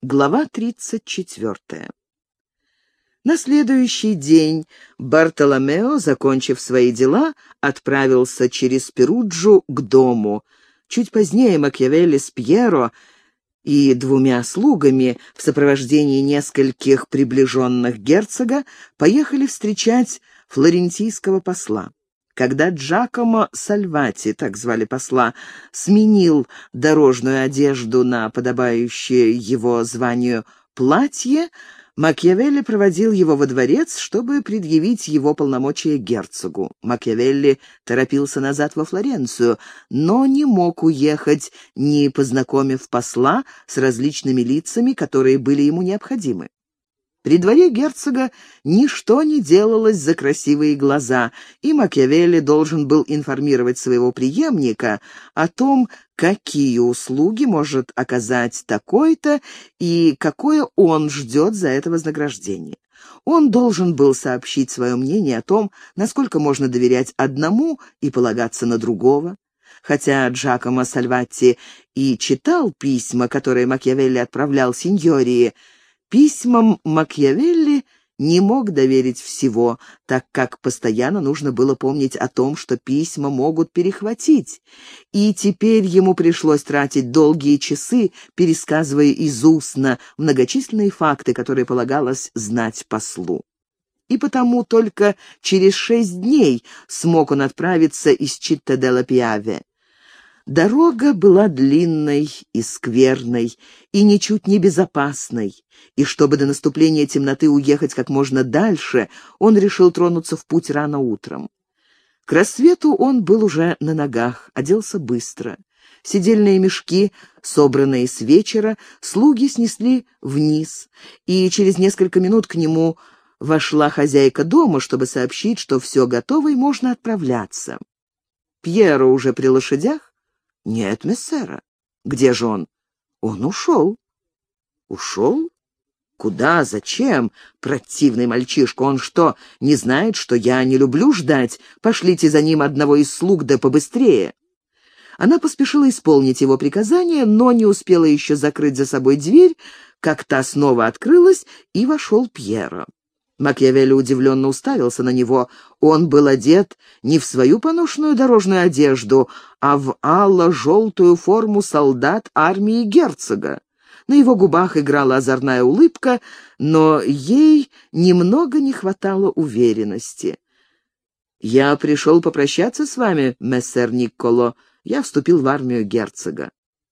Глава 34. На следующий день Бартоломео, закончив свои дела, отправился через Перуджу к дому. Чуть позднее Макиавелли с Пьеро и двумя слугами в сопровождении нескольких приближенных герцога поехали встречать флорентийского посла. Когда Джакомо Сальвати, так звали посла, сменил дорожную одежду на подобающее его званию платье, Макиавелли проводил его во дворец, чтобы предъявить его полномочия герцогу. Макиавелли торопился назад во Флоренцию, но не мог уехать, не познакомив посла с различными лицами, которые были ему необходимы. При дворе герцога ничто не делалось за красивые глаза, и Макиавелли должен был информировать своего преемника о том, какие услуги может оказать такой-то и какое он ждет за это вознаграждение. Он должен был сообщить свое мнение о том, насколько можно доверять одному и полагаться на другого. Хотя Джакомо Сальвати и читал письма, которые Макиавелли отправлял сеньории, письмам Макиавелли не мог доверить всего, так как постоянно нужно было помнить о том, что письма могут перехватить. И теперь ему пришлось тратить долгие часы, пересказывая из устно многочисленные факты, которые полагалось знать послу. И потому только через 6 дней смог он отправиться из Читта-делла-Пиаве. Дорога была длинной и скверной, и ничуть не безопасной, и чтобы до наступления темноты уехать как можно дальше, он решил тронуться в путь рано утром. К рассвету он был уже на ногах, оделся быстро. Седельные мешки, собранные с вечера, слуги снесли вниз, и через несколько минут к нему вошла хозяйка дома, чтобы сообщить, что все готово и можно отправляться. Пьеро уже при лошадях? «Нет, мессера». «Где же он?» «Он ушел». «Ушел? Куда? Зачем? Противный мальчишка. Он что, не знает, что я не люблю ждать? Пошлите за ним одного из слуг, да побыстрее». Она поспешила исполнить его приказание, но не успела еще закрыть за собой дверь, как та снова открылась, и вошел Пьеро. Макиавелли удивленно уставился на него. Он был одет не в свою поношенную дорожную одежду, а в ало-желтую форму солдат армии герцога. На его губах играла озорная улыбка, но ей немного не хватало уверенности. «Я пришел попрощаться с вами, мессер Никколо. Я вступил в армию герцога».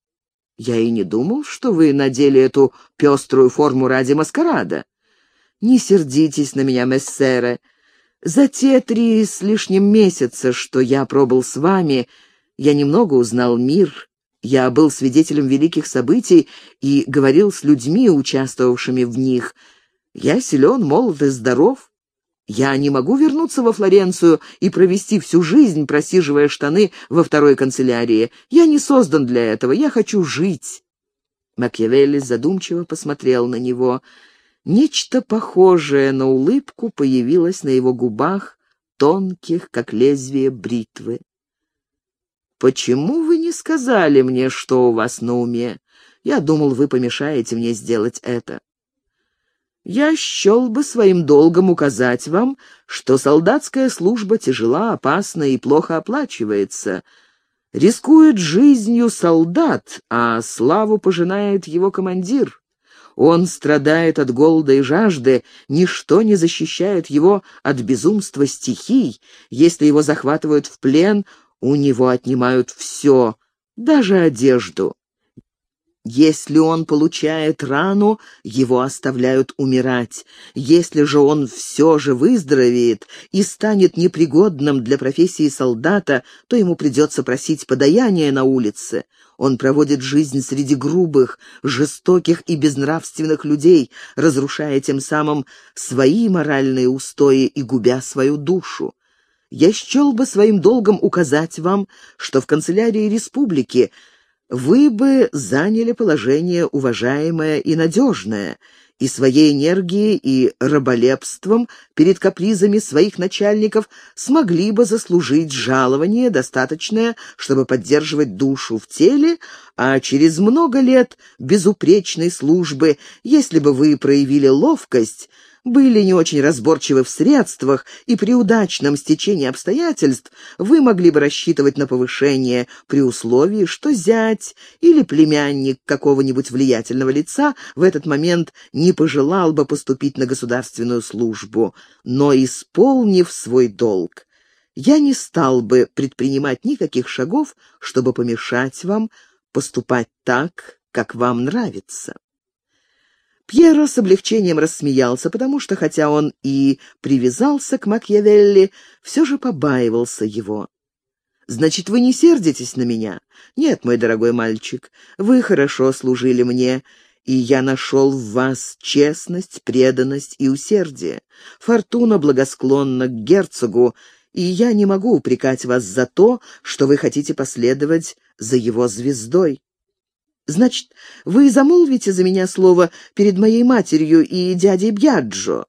«Я и не думал, что вы надели эту пеструю форму ради маскарада». «Не сердитесь на меня, мессере. За те 3 с лишним месяца, что я пробыл с вами, я немного узнал мир. Я был свидетелем великих событий и говорил с людьми, участвовавшими в них. Я силен, молод и здоров. Я не могу вернуться во Флоренцию и провести всю жизнь, просиживая штаны во второй канцелярии. Я не создан для этого, я хочу жить». Макиавелли задумчиво посмотрел на него. Нечто похожее на улыбку появилось на его губах, тонких, как лезвие бритвы. «Почему вы не сказали мне, что у вас на уме? Я думал, вы помешаете мне сделать это». «Я счел бы своим долгом указать вам, что солдатская служба тяжела, опасна и плохо оплачивается. Рискует жизнью солдат, а славу пожинает его командир. Он страдает от голода и жажды, ничто не защищает его от безумства стихий. Если его захватывают в плен, у него отнимают все, даже одежду. Если он получает рану, его оставляют умирать. Если же он все же выздоровеет и станет непригодным для профессии солдата, то ему придется просить подаяния на улице. Он проводит жизнь среди грубых, жестоких и безнравственных людей, разрушая тем самым свои моральные устои и губя свою душу. Я счел бы своим долгом указать вам, что в канцелярии республики вы бы заняли положение уважаемое и надежное, и своей энергией и раболепством перед капризами своих начальников смогли бы заслужить жалование, достаточное, чтобы поддерживать душу в теле, а через много лет безупречной службы, если бы вы проявили ловкость, были не очень разборчивы в средствах, и при удачном стечении обстоятельств вы могли бы рассчитывать на повышение при условии, что зять или племянник какого-нибудь влиятельного лица в этот момент не пожелал бы поступить на государственную службу, но, исполнив свой долг, я не стал бы предпринимать никаких шагов, чтобы помешать вам поступать так, как вам нравится. Пьеро с облегчением рассмеялся, потому что, хотя он и привязался к Макиавелли, все же побаивался его. «Значит, вы не сердитесь на меня?» «Нет, мой дорогой мальчик, вы хорошо служили мне, и я нашел в вас честность, преданность и усердие. Фортуна благосклонна к герцогу, и я не могу упрекать вас за то, что вы хотите последовать за его звездой. Значит, вы замолвите за меня слово перед моей матерью и дядей Бьяджо?»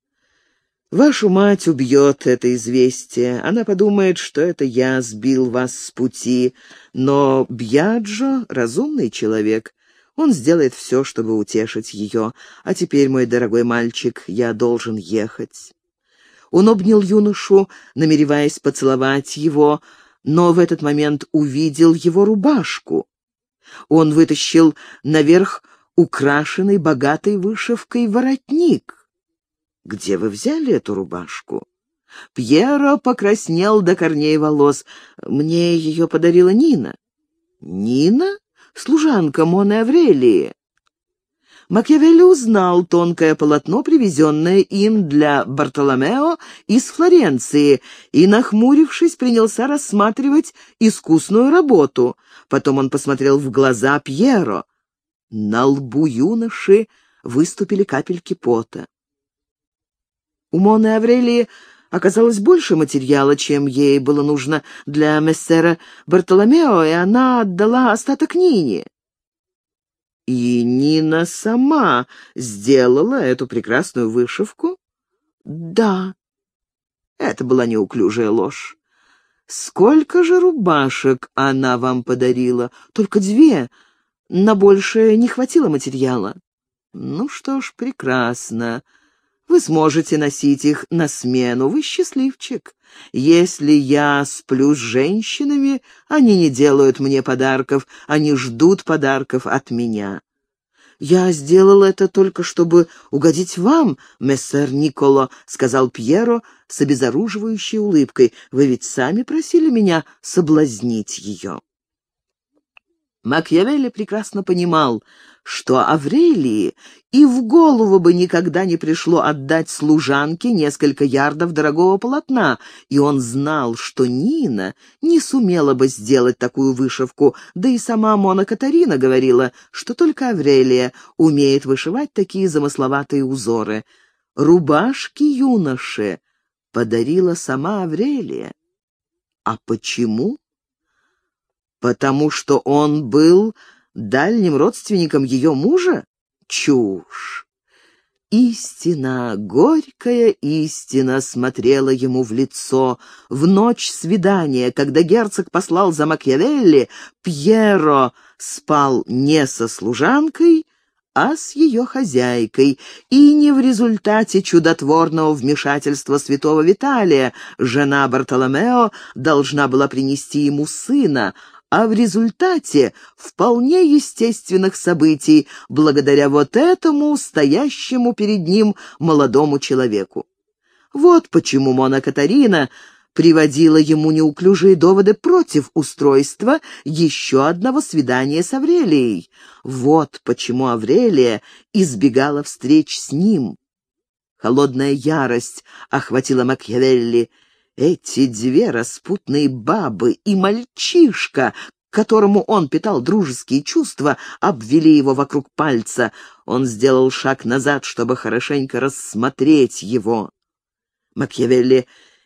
«Вашу мать убьет это известие. Она подумает, что это я сбил вас с пути. Но Бьяджо — разумный человек. Он сделает все, чтобы утешить ее. А теперь, мой дорогой мальчик, я должен ехать». Он обнял юношу, намереваясь поцеловать его, но в этот момент увидел его рубашку. Он вытащил наверх украшенный богатой вышивкой воротник. «Где вы взяли эту рубашку?» Пьеро покраснел до корней волос. «Мне ее подарила Нина». «Нина? Служанка Моны Аврелии». Макиавелли узнал тонкое полотно, привезенное им для Бартоломео из Флоренции, и, нахмурившись, принялся рассматривать искусную работу. Потом он посмотрел в глаза Пьеро. На лбу юноши выступили капельки пота. У Моны Аврелии оказалось больше материала, чем ей было нужно для мессера Бартоломео, и она отдала остаток Нине. «И Нина сама сделала эту прекрасную вышивку?» «Да». Это была неуклюжая ложь. «Сколько же рубашек она вам подарила?» «Только 2. На большее не хватило материала». «Ну что ж, прекрасно. Вы сможете носить их на смену. Вы счастливчик. Если я сплю с женщинами, они не делают мне подарков, они ждут подарков от меня. Я сделал это только, чтобы угодить вам, мессер Николо», — сказал Пьеро с обезоруживающей улыбкой. «Вы ведь сами просили меня соблазнить ее». Макиавелли прекрасно понимал, что Аврелии и в голову бы никогда не пришло отдать служанке несколько ярдов дорогого полотна, и он знал, что Нина не сумела бы сделать такую вышивку, да и сама Мона Катарина говорила, что только Аврелия умеет вышивать такие замысловатые узоры. Рубашки юноше подарила сама Аврелия. А почему? Потому что он был дальним родственником ее мужа? Чушь! Истина, горькая истина смотрела ему в лицо. В ночь свидания, когда герцог послал за Макиавелли, Пьеро спал не со служанкой, а с ее хозяйкой, и не в результате чудотворного вмешательства святого Виталия жена Бартоломео должна была принести ему сына, а в результате вполне естественных событий, благодаря вот этому стоящему перед ним молодому человеку. Вот почему Мона Катарина приводила ему неуклюжие доводы против устройства еще одного свидания с Аврелией. Вот почему Аврелия избегала встреч с ним. Холодная ярость охватила Макиавелли. Эти 2 распутные бабы и мальчишка, к которому он питал дружеские чувства, обвели его вокруг пальца. Он сделал шаг назад, чтобы хорошенько рассмотреть его. Макиавелли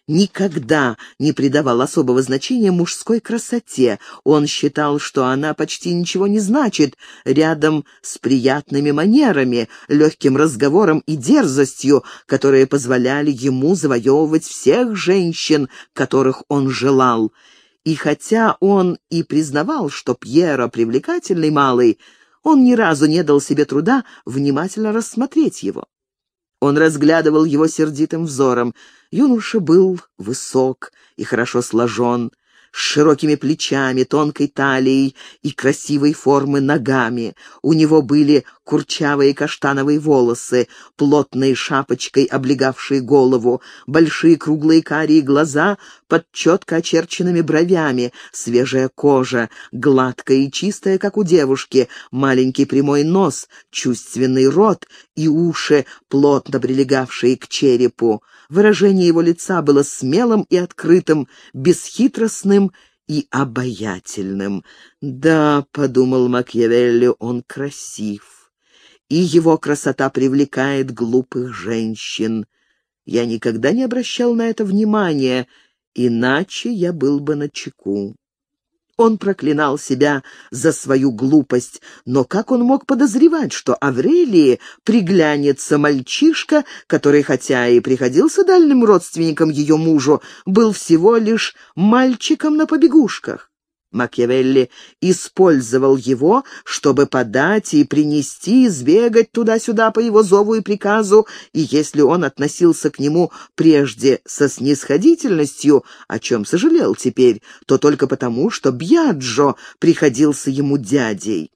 никогда не придавал особого значения мужской красоте. Он считал, что она почти ничего не значит рядом с приятными манерами, легким разговором и дерзостью, которые позволяли ему завоевывать всех женщин, которых он желал. И хотя он и признавал, что Пьеро привлекательный малый, он ни разу не дал себе труда внимательно рассмотреть его. Он разглядывал его сердитым взором. Юноша был высок и хорошо сложен, с широкими плечами, тонкой талией и красивой формы ногами. У него были курчавые каштановые волосы, плотной шапочкой облегавшие голову, большие круглые карие глаза под четко очерченными бровями, свежая кожа, гладкая и чистая, как у девушки, маленький прямой нос, чувственный рот и уши, плотно прилегавшие к черепу. Выражение его лица было смелым и открытым, бесхитростным и обаятельным. «Да», — подумал Макиавелли, — «он красив, и его красота привлекает глупых женщин. Я никогда не обращал на это внимания, иначе я был бы начеку». Он проклинал себя за свою глупость, но как он мог подозревать, что Аврелии приглянется мальчишка, который, хотя и приходился дальним родственником ее мужу, был всего лишь мальчиком на побегушках? Макиавелли использовал его, чтобы подать и принести, сбегать туда-сюда по его зову и приказу, и если он относился к нему прежде со снисходительностью, о чем сожалел теперь, то только потому, что Бьяджо приходился ему дядей.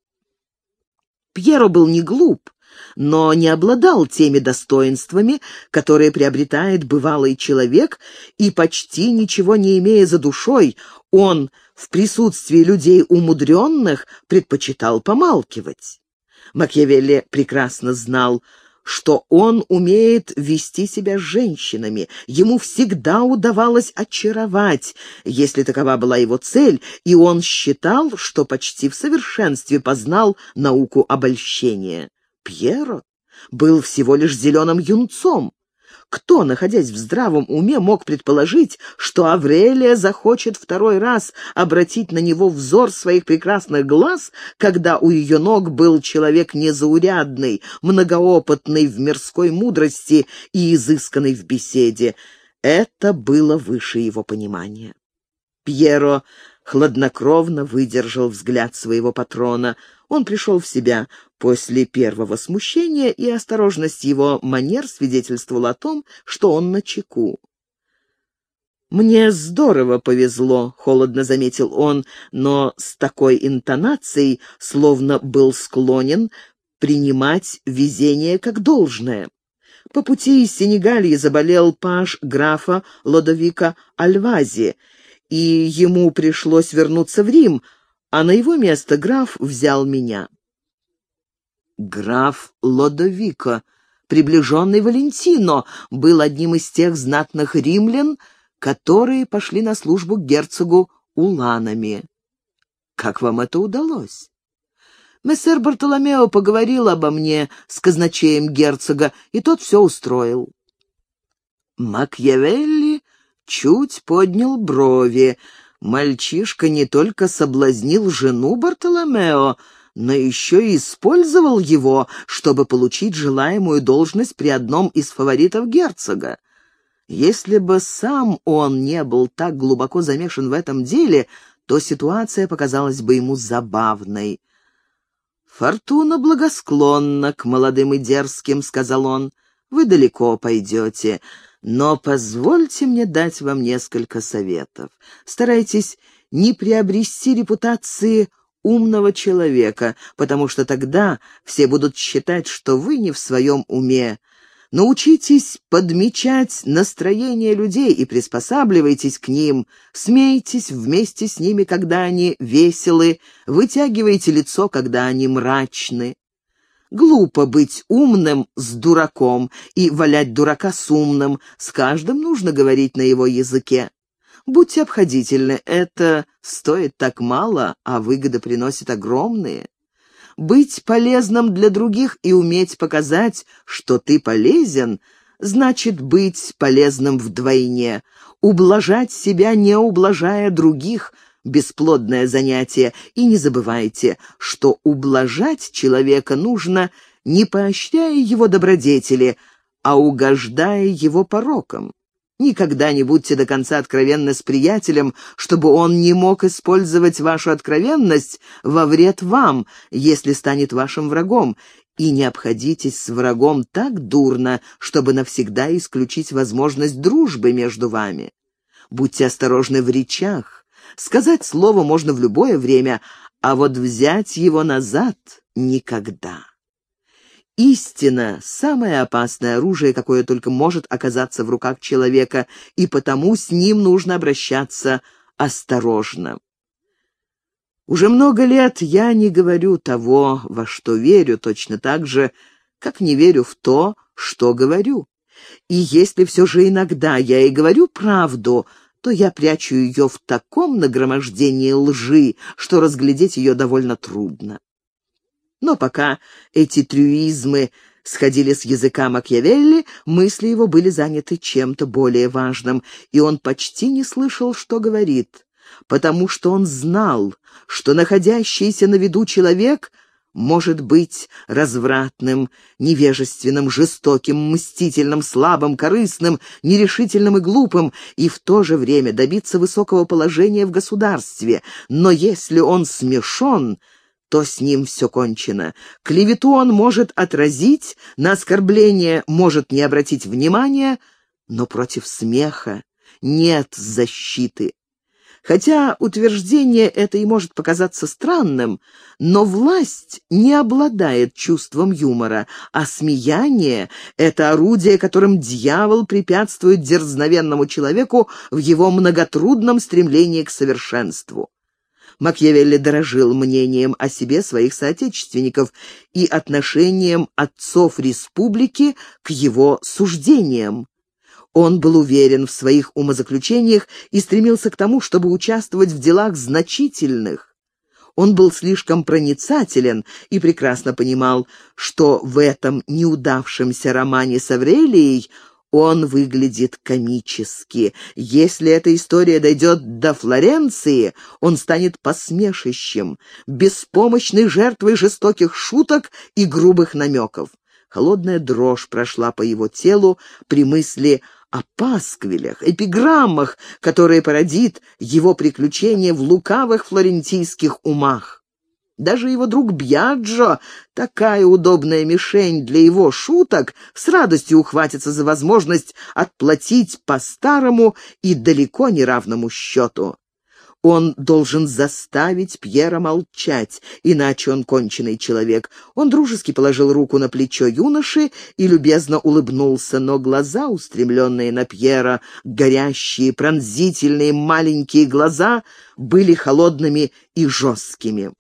Пьеро был не глуп, но не обладал теми достоинствами, которые приобретает бывалый человек, и почти ничего не имея за душой, он в присутствии людей умудренных предпочитал помалкивать. Макиавелли прекрасно знал, что он умеет вести себя с женщинами. Ему всегда удавалось очаровать, если такова была его цель, и он считал, что почти в совершенстве познал науку обольщения. Пьеро был всего лишь зеленым юнцом. Кто, находясь в здравом уме, мог предположить, что Аврелия захочет второй раз обратить на него взор своих прекрасных глаз, когда у ее ног был человек незаурядный, многоопытный в мирской мудрости и изысканный в беседе? Это было выше его понимания. Пьеро хладнокровно выдержал взгляд своего патрона. Он пришел в себя после первого смущения, и осторожность его манер свидетельствовала о том, что он начеку. «Мне здорово повезло», — холодно заметил он, но с такой интонацией, словно был склонен принимать везение как должное. По пути из Сенегалии заболел паж графа Лодовика Альвази, и ему пришлось вернуться в Рим, а на его место граф взял меня. Граф Лодовико, приближенный Валентино, был одним из тех знатных римлян, которые пошли на службу к герцогу уланами. Как вам это удалось? Мессер Бартоломео поговорил обо мне с казначеем герцога, и тот все устроил. Макиавелли чуть поднял брови. Мальчишка не только соблазнил жену Бартоломео, но еще и использовал его, чтобы получить желаемую должность при одном из фаворитов герцога. Если бы сам он не был так глубоко замешан в этом деле, то ситуация показалась бы ему забавной. «Фортуна благосклонна к молодым и дерзким», — сказал он. «Вы далеко пойдете, но позвольте мне дать вам несколько советов. Старайтесь не приобрести репутации умного человека, потому что тогда все будут считать, что вы не в своем уме. Научитесь подмечать настроение людей и приспосабливайтесь к ним. Смейтесь вместе с ними, когда они веселы, вытягивайте лицо, когда они мрачны. Глупо быть умным с дураком и валять дурака с умным. С каждым нужно говорить на его языке. Будьте обходительны, это стоит так мало, а выгоды приносит огромные. Быть полезным для других и уметь показать, что ты полезен, значит быть полезным вдвойне. Ублажать себя, не ублажая других — бесплодное занятие. И не забывайте, что ублажать человека нужно, не поощряя его добродетели, а угождая его порокам. Никогда не будьте до конца откровенны с приятелем, чтобы он не мог использовать вашу откровенность во вред вам, если станет вашим врагом, и не обходитесь с врагом так дурно, чтобы навсегда исключить возможность дружбы между вами. Будьте осторожны в речах. Сказать слово можно в любое время, а вот взять его назад — никогда. Истина — самое опасное оружие, какое только может оказаться в руках человека, и потому с ним нужно обращаться осторожно. Уже много лет я не говорю того, во что верю, точно так же, как не верю в то, что говорю. И если все же иногда я и говорю правду, то я прячу ее в таком нагромождении лжи, что разглядеть ее довольно трудно. Но пока эти трюизмы сходили с языка Макиавелли, мысли его были заняты чем-то более важным, и он почти не слышал, что говорит, потому что он знал, что находящийся на виду человек может быть развратным, невежественным, жестоким, мстительным, слабым, корыстным, нерешительным и глупым, и в то же время добиться высокого положения в государстве. Но если он смешон, то с ним все кончено. Клевету он может отразить, на оскорбление может не обратить внимания, но против смеха нет защиты. Хотя утверждение это и может показаться странным, но власть не обладает чувством юмора, а смеяние — это орудие, которым дьявол препятствует дерзновенному человеку в его многотрудном стремлении к совершенству. Макиавелли дорожил мнением о себе своих соотечественников и отношением отцов республики к его суждениям. Он был уверен в своих умозаключениях и стремился к тому, чтобы участвовать в делах значительных. Он был слишком проницателен и прекрасно понимал, что в этом неудавшемся романе с Аврелией он выглядит комически. Если эта история дойдет до Флоренции, он станет посмешищем, беспомощной жертвой жестоких шуток и грубых намеков. Холодная дрожь прошла по его телу при мысли о пасквилях, эпиграммах, которые породит его приключение в лукавых флорентийских умах. Даже его друг Бьяджо, такая удобная мишень для его шуток, с радостью ухватится за возможность отплатить по старому и далеко не равному счету. Он должен заставить Пьера молчать, иначе он конченый человек. Он дружески положил руку на плечо юноши и любезно улыбнулся, но глаза, устремленные на Пьера, горящие, пронзительные маленькие глаза, были холодными и жесткими.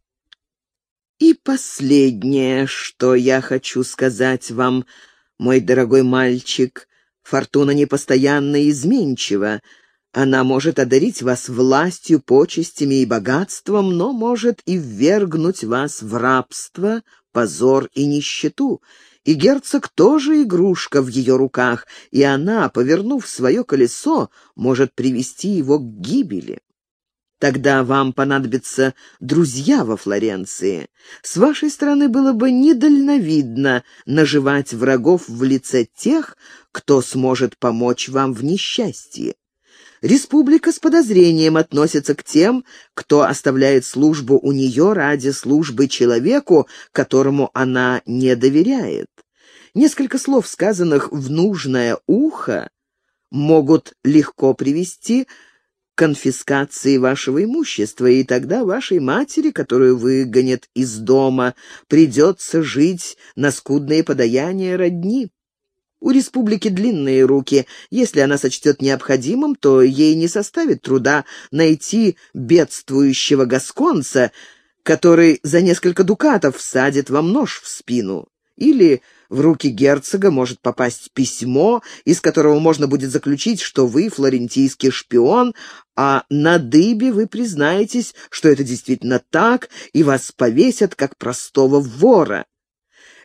И последнее, что я хочу сказать вам, мой дорогой мальчик, фортуна непостоянна и изменчива. Она может одарить вас властью, почестями и богатством, но может и ввергнуть вас в рабство, позор и нищету. И герцог тоже игрушка в ее руках, и она, повернув свое колесо, может привести его к гибели. Тогда вам понадобятся друзья во Флоренции. С вашей стороны было бы недальновидно наживать врагов в лице тех, кто сможет помочь вам в несчастье. Республика с подозрением относится к тем, кто оставляет службу у нее ради службы человеку, которому она не доверяет. Несколько слов, сказанных в нужное ухо, могут легко привести к конфискации вашего имущества, и тогда вашей матери, которую выгонят из дома, придется жить на скудные подаяния родни. У республики длинные руки. Если она сочтет необходимым, то ей не составит труда найти бедствующего гасконца, который за несколько дукатов всадит вам нож в спину. Или в руки герцога может попасть письмо, из которого можно будет заключить, что вы флорентийский шпион, а на дыбе вы признаетесь, что это действительно так, и вас повесят как простого вора.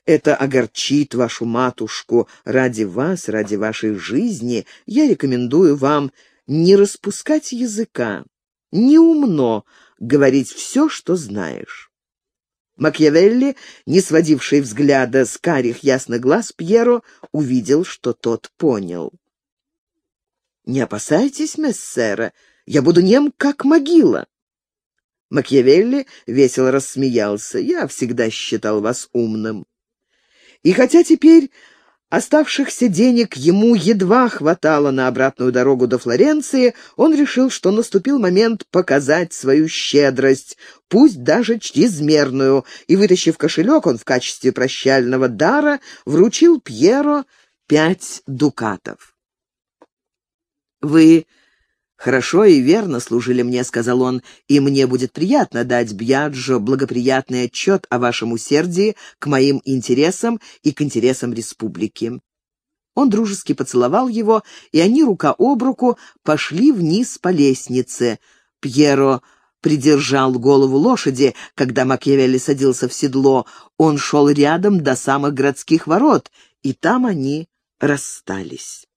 это огорчит вашу матушку. Ради вас, ради вашей жизни я рекомендую вам не распускать языка, неумно говорить все, что знаешь». Макиавелли, не сводивший взгляда с карих ясных глаз Пьеро, увидел, что тот понял. «Не опасайтесь, мессера, я буду нем, как могила». Макиавелли весело рассмеялся. «Я всегда считал вас умным». И хотя теперь оставшихся денег ему едва хватало на обратную дорогу до Флоренции, он решил, что наступил момент показать свою щедрость, пусть даже чрезмерную, и, вытащив кошелек, он в качестве прощального дара вручил Пьеро 5 дукатов. «Вы хорошо и верно служили мне», — сказал он, «и мне будет приятно дать Бьяджо благоприятный отчет о вашем усердии к моим интересам и к интересам республики». Он дружески поцеловал его, и они рука об руку пошли вниз по лестнице. Пьеро придержал голову лошади, когда Макиавелли садился в седло. Он шел рядом до самых городских ворот, и там они расстались.